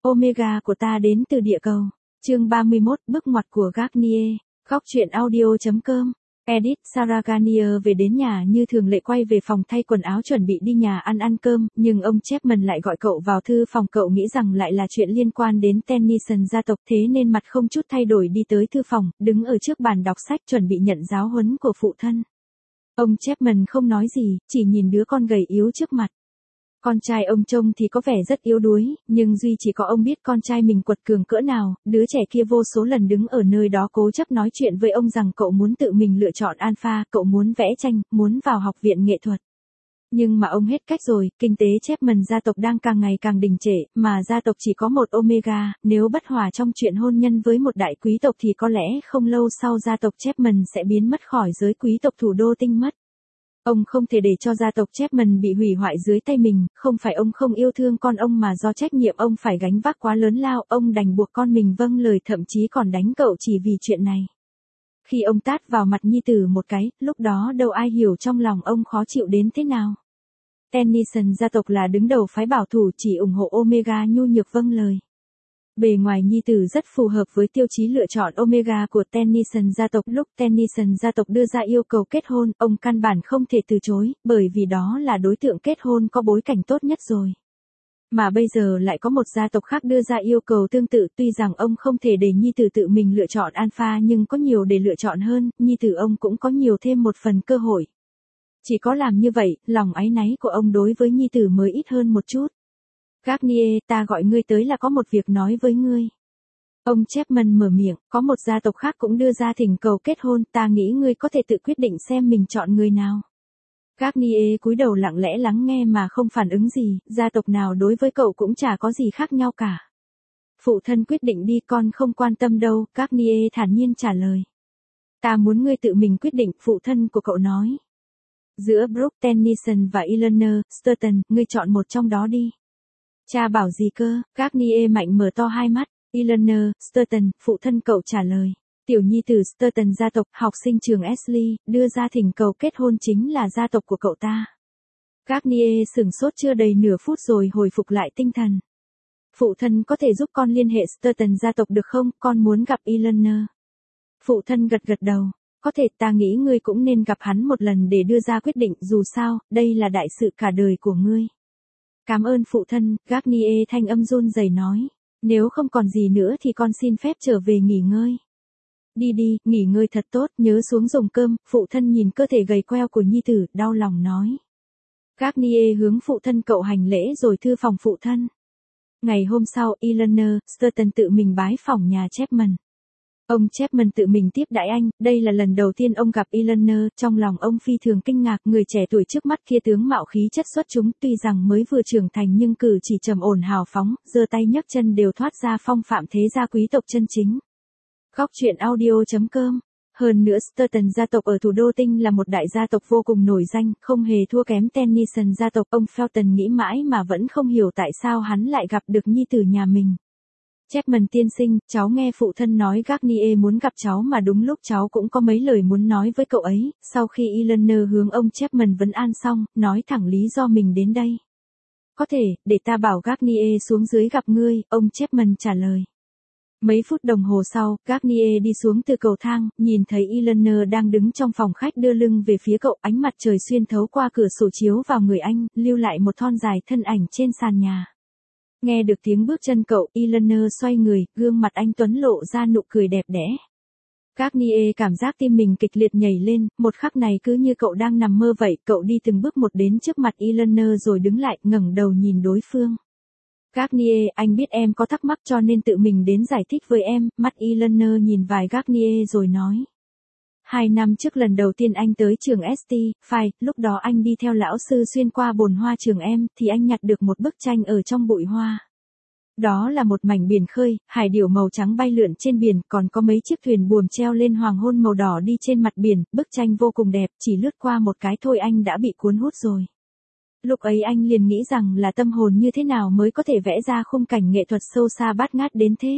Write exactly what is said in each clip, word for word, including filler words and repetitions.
Omega của ta đến từ địa cầu. Chương ba mươi mốt, bước ngoặt của Garnier. Góc truyện audio chấm com. Edit, Sarah Garnier về đến nhà như thường lệ, quay về phòng thay quần áo chuẩn bị đi nhà ăn ăn cơm, nhưng ông Chapman lại gọi cậu vào thư phòng. Cậu nghĩ rằng lại là chuyện liên quan đến Tennyson gia tộc, thế nên mặt không chút thay đổi đi tới thư phòng, đứng ở trước bàn đọc sách chuẩn bị nhận giáo huấn của phụ thân. Ông Chapman không nói gì, chỉ nhìn đứa con gầy yếu trước mặt. Con trai ông trông thì có vẻ rất yếu đuối, nhưng duy chỉ có ông biết con trai mình quật cường cỡ nào. Đứa trẻ kia vô số lần đứng ở nơi đó cố chấp nói chuyện với ông rằng cậu muốn tự mình lựa chọn alpha, cậu muốn vẽ tranh, muốn vào học viện nghệ thuật. Nhưng mà ông hết cách rồi, kinh tế Chapman gia tộc đang càng ngày càng đình trệ, mà gia tộc chỉ có một Omega, nếu bất hòa trong chuyện hôn nhân với một đại quý tộc thì có lẽ không lâu sau gia tộc Chapman sẽ biến mất khỏi giới quý tộc thủ đô tinh mất. Ông không thể để cho gia tộc Chapman bị hủy hoại dưới tay mình, không phải ông không yêu thương con ông mà do trách nhiệm ông phải gánh vác quá lớn lao, ông đành buộc con mình vâng lời, thậm chí còn đánh cậu chỉ vì chuyện này. Khi ông tát vào mặt nhi tử một cái, lúc đó đâu ai hiểu trong lòng ông khó chịu đến thế nào. Tennyson gia tộc là đứng đầu phái bảo thủ, chỉ ủng hộ Omega nhu nhược vâng lời. Bề ngoài nhi tử rất phù hợp với tiêu chí lựa chọn Omega của Tennyson gia tộc. Lúc Tennyson gia tộc đưa ra yêu cầu kết hôn, ông căn bản không thể từ chối, bởi vì đó là đối tượng kết hôn có bối cảnh tốt nhất rồi. Mà bây giờ lại có một gia tộc khác đưa ra yêu cầu tương tự, tuy rằng ông không thể để nhi tử tự mình lựa chọn alpha nhưng có nhiều để lựa chọn hơn, nhi tử ông cũng có nhiều thêm một phần cơ hội. Chỉ có làm như vậy, lòng áy náy của ông đối với nhi tử mới ít hơn một chút. Garnier, ta gọi ngươi tới là có một việc nói với ngươi. Ông Chapman mở miệng, có một gia tộc khác cũng đưa ra thỉnh cầu kết hôn, ta nghĩ ngươi có thể tự quyết định xem mình chọn người nào. Garnier cúi đầu lặng lẽ lắng nghe mà không phản ứng gì, gia tộc nào đối với cậu cũng chả có gì khác nhau cả. Phụ thân quyết định đi, con không quan tâm đâu, Garnier thản nhiên trả lời. Ta muốn ngươi tự mình quyết định, phụ thân của cậu nói. Giữa Brooke Tennyson và Eleanor Sturton, ngươi chọn một trong đó đi. Cha bảo gì cơ? Garnier mạnh mở to hai mắt. Eleanor Sturton, phụ thân cậu trả lời. Tiểu nhi tử Sturton gia tộc, học sinh trường Ashley, đưa ra thỉnh cầu kết hôn chính là gia tộc của cậu ta. Garnier sửng sốt chưa đầy nửa phút rồi hồi phục lại tinh thần. Phụ thân có thể giúp con liên hệ Sturton gia tộc được không? Con muốn gặp Eleanor. Phụ thân gật gật đầu. Có thể, ta nghĩ ngươi cũng nên gặp hắn một lần để đưa ra quyết định, dù sao, đây là đại sự cả đời của ngươi. Cảm ơn phụ thân, Garnier thanh âm run rẩy nói. Nếu không còn gì nữa thì con xin phép trở về nghỉ ngơi. Đi đi, nghỉ ngơi thật tốt, nhớ xuống dùng cơm. Phụ thân nhìn cơ thể gầy queo của nhi tử, đau lòng nói. Garnier hướng phụ thân cậu hành lễ rồi thư phòng phụ thân. Ngày hôm sau, Eleanor Sturton tự mình bái phỏng nhà Chapman. Ông Chapman tự mình tiếp đãi anh, đây là lần đầu tiên ông gặp Eleanor, trong lòng ông phi thường kinh ngạc, người trẻ tuổi trước mắt kia tướng mạo khí chất xuất chúng, tuy rằng mới vừa trưởng thành nhưng cử chỉ trầm ổn hào phóng, giơ tay nhấc chân đều thoát ra phong phạm thế gia quý tộc chân chính. Góc truyện audio chấm com. Hơn nữa Sturton gia tộc ở thủ đô Tinh là một đại gia tộc vô cùng nổi danh, không hề thua kém Tennyson gia tộc. Ông Felton nghĩ mãi mà vẫn không hiểu tại sao hắn lại gặp được nhi tử nhà mình. Chapman tiên sinh, cháu nghe phụ thân nói Garnier muốn gặp cháu mà đúng lúc cháu cũng có mấy lời muốn nói với cậu ấy. Sau khi Eleanor hướng ông Chapman vấn an xong, nói thẳng lý do mình đến đây. Có thể, để ta bảo Garnier xuống dưới gặp ngươi, ông Chapman trả lời. Mấy phút đồng hồ sau, Garnier đi xuống từ cầu thang, nhìn thấy Eleanor đang đứng trong phòng khách đưa lưng về phía cậu, ánh mặt trời xuyên thấu qua cửa sổ chiếu vào người anh, lưu lại một thon dài thân ảnh trên sàn nhà. Nghe được tiếng bước chân cậu, Eleanor xoay người, gương mặt anh tuấn lộ ra nụ cười đẹp đẽ. Garnier cảm giác tim mình kịch liệt nhảy lên, một khắc này cứ như cậu đang nằm mơ vậy, cậu đi từng bước một đến trước mặt Eleanor rồi đứng lại, ngẩng đầu nhìn đối phương. Garnier, anh biết em có thắc mắc cho nên tự mình đến giải thích với em, mắt Eleanor nhìn vài Garnier rồi nói. Hai năm trước lần đầu tiên anh tới trường ét tê, phải, lúc đó anh đi theo lão sư xuyên qua bồn hoa trường em, thì anh nhặt được một bức tranh ở trong bụi hoa. Đó là một mảnh biển khơi, hải điểu màu trắng bay lượn trên biển, còn có mấy chiếc thuyền buồm treo lên hoàng hôn màu đỏ đi trên mặt biển, bức tranh vô cùng đẹp, chỉ lướt qua một cái thôi anh đã bị cuốn hút rồi. Lúc ấy anh liền nghĩ rằng là tâm hồn như thế nào mới có thể vẽ ra khung cảnh nghệ thuật sâu xa bát ngát đến thế.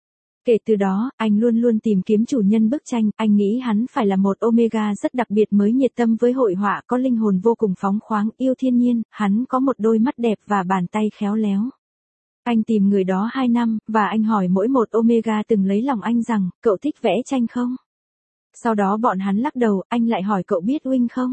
Kể từ đó, anh luôn luôn tìm kiếm chủ nhân bức tranh, anh nghĩ hắn phải là một Omega rất đặc biệt mới nhiệt tâm với hội họa, có linh hồn vô cùng phóng khoáng, yêu thiên nhiên, hắn có một đôi mắt đẹp và bàn tay khéo léo. Anh tìm người đó hai năm, và anh hỏi mỗi một Omega từng lấy lòng anh rằng, cậu thích vẽ tranh không? Sau đó bọn hắn lắc đầu, anh lại hỏi cậu biết Wing không?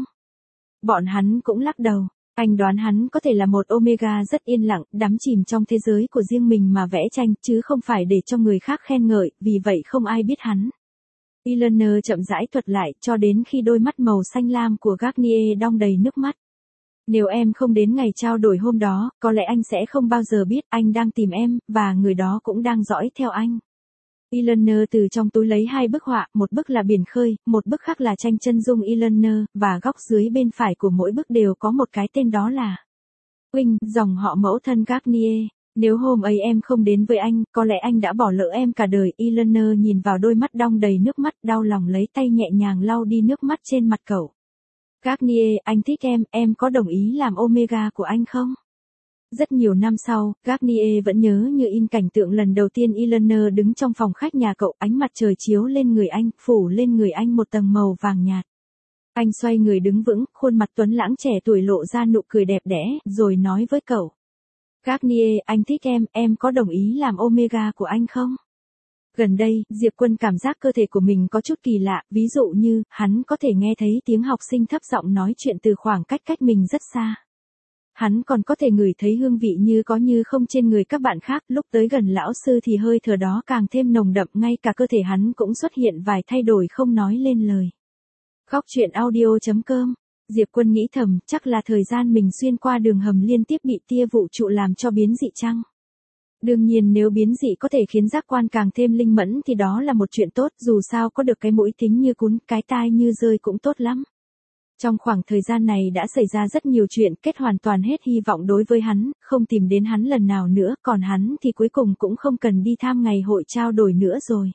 Bọn hắn cũng lắc đầu. Anh đoán hắn có thể là một Omega rất yên lặng, đắm chìm trong thế giới của riêng mình mà vẽ tranh, chứ không phải để cho người khác khen ngợi, vì vậy không ai biết hắn. Eleanor chậm rãi thuật lại, cho đến khi đôi mắt màu xanh lam của Garnier đong đầy nước mắt. Nếu em không đến ngày trao đổi hôm đó, có lẽ anh sẽ không bao giờ biết anh đang tìm em, và người đó cũng đang dõi theo anh. Eleanor từ trong túi lấy hai bức họa, một bức là biển khơi, một bức khác là tranh chân dung Eleanor, và góc dưới bên phải của mỗi bức đều có một cái tên, đó là Wing, dòng họ mẫu thân Garnier. Nếu hôm ấy em không đến với anh, có lẽ anh đã bỏ lỡ em cả đời. Eleanor nhìn vào đôi mắt đong đầy nước mắt, đau lòng lấy tay nhẹ nhàng lau đi nước mắt trên mặt cậu. Garnier, anh thích em, em có đồng ý làm Omega của anh không? Rất nhiều năm sau, Garnier vẫn nhớ như in cảnh tượng lần đầu tiên Eleanor đứng trong phòng khách nhà cậu, ánh mặt trời chiếu lên người anh, phủ lên người anh một tầng màu vàng nhạt. Anh xoay người đứng vững, khuôn mặt tuấn lãng trẻ tuổi lộ ra nụ cười đẹp đẽ, rồi nói với cậu. Garnier, anh thích em, em có đồng ý làm Omega của anh không? Gần đây, Diệp Quân cảm giác cơ thể của mình có chút kỳ lạ, ví dụ như, hắn có thể nghe thấy tiếng học sinh thấp giọng nói chuyện từ khoảng cách cách mình rất xa. Hắn còn có thể ngửi thấy hương vị như có như không trên người các bạn khác, lúc tới gần lão sư thì hơi thở đó càng thêm nồng đậm, ngay cả cơ thể hắn cũng xuất hiện vài thay đổi không nói lên lời. Khóc chuyện audio chấm com. Diệp Quân nghĩ thầm, chắc là thời gian mình xuyên qua đường hầm liên tiếp bị tia vũ trụ làm cho biến dị chăng? Đương nhiên nếu biến dị có thể khiến giác quan càng thêm linh mẫn thì đó là một chuyện tốt, dù sao có được cái mũi thính như cún, cái tai như rơi cũng tốt lắm. Trong khoảng thời gian này đã xảy ra rất nhiều chuyện, kết hoàn toàn hết hy vọng đối với hắn, không tìm đến hắn lần nào nữa, còn hắn thì cuối cùng cũng không cần đi tham ngày hội trao đổi nữa rồi.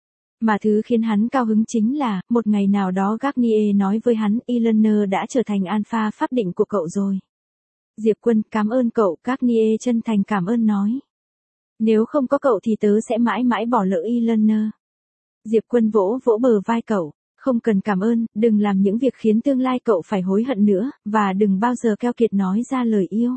Mà thứ khiến hắn cao hứng chính là, một ngày nào đó Garnier nói với hắn, Eleanor đã trở thành alpha pháp định của cậu rồi. Diệp Quân, cảm ơn cậu, Garnier chân thành cảm ơn nói. Nếu không có cậu thì tớ sẽ mãi mãi bỏ lỡ Eleanor. Diệp Quân vỗ vỗ bờ vai cậu. Không cần cảm ơn, đừng làm những việc khiến tương lai cậu phải hối hận nữa, và đừng bao giờ keo kiệt nói ra lời yêu.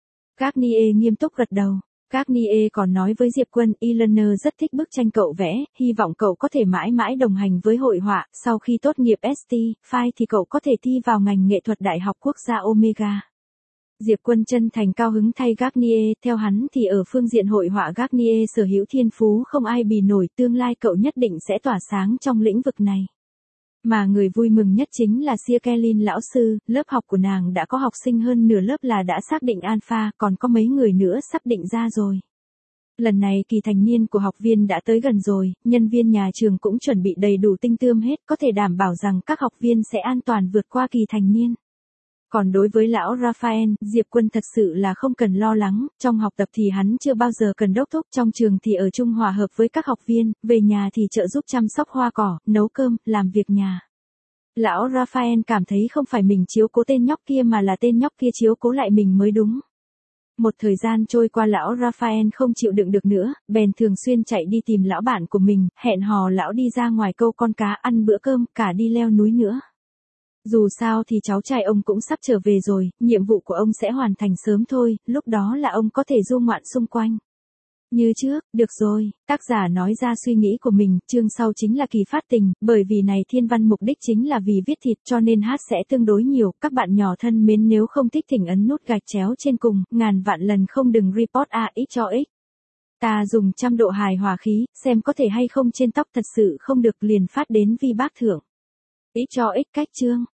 Garnier nghiêm túc gật đầu. Garnier còn nói với Diệp Quân, Eleanor rất thích bức tranh cậu vẽ, hy vọng cậu có thể mãi mãi đồng hành với hội họa, sau khi tốt nghiệp ét tê, Phi thì cậu có thể thi vào ngành nghệ thuật Đại học Quốc gia Omega. Diệp Quân chân thành cao hứng thay Garnier, theo hắn thì ở phương diện hội họa Garnier sở hữu thiên phú không ai bì nổi, tương lai cậu nhất định sẽ tỏa sáng trong lĩnh vực này. Mà người vui mừng nhất chính là Sia Kellyn lão sư, lớp học của nàng đã có học sinh hơn nửa lớp là đã xác định alpha, còn có mấy người nữa sắp định ra rồi. Lần này kỳ thành niên của học viên đã tới gần rồi, nhân viên nhà trường cũng chuẩn bị đầy đủ tinh tươm hết, có thể đảm bảo rằng các học viên sẽ an toàn vượt qua kỳ thành niên. Còn đối với lão Raphael, Diệp Quân thật sự là không cần lo lắng, trong học tập thì hắn chưa bao giờ cần đốc thúc, trong trường thì ở chung hòa hợp với các học viên, về nhà thì trợ giúp chăm sóc hoa cỏ, nấu cơm, làm việc nhà. Lão Raphael cảm thấy không phải mình chiếu cố tên nhóc kia mà là tên nhóc kia chiếu cố lại mình mới đúng. Một thời gian trôi qua lão Raphael không chịu đựng được nữa, bèn thường xuyên chạy đi tìm lão bạn của mình, hẹn hò lão đi ra ngoài câu con cá, ăn bữa cơm, cả đi leo núi nữa. Dù sao thì cháu trai ông cũng sắp trở về rồi, nhiệm vụ của ông sẽ hoàn thành sớm thôi, lúc đó là ông có thể du ngoạn xung quanh. Như trước, được rồi, tác giả nói ra suy nghĩ của mình, chương sau chính là kỳ phát tình, bởi vì này thiên văn mục đích chính là vì viết thịt cho nên hát sẽ tương đối nhiều, các bạn nhỏ thân mến nếu không thích thỉnh ấn nút gạch chéo trên cùng, ngàn vạn lần không đừng report a x cho x. Ta dùng trăm độ hài hòa khí, xem có thể hay không trên tóc thật sự không được liền phát đến vi bác thưởng. X cho x cách chương.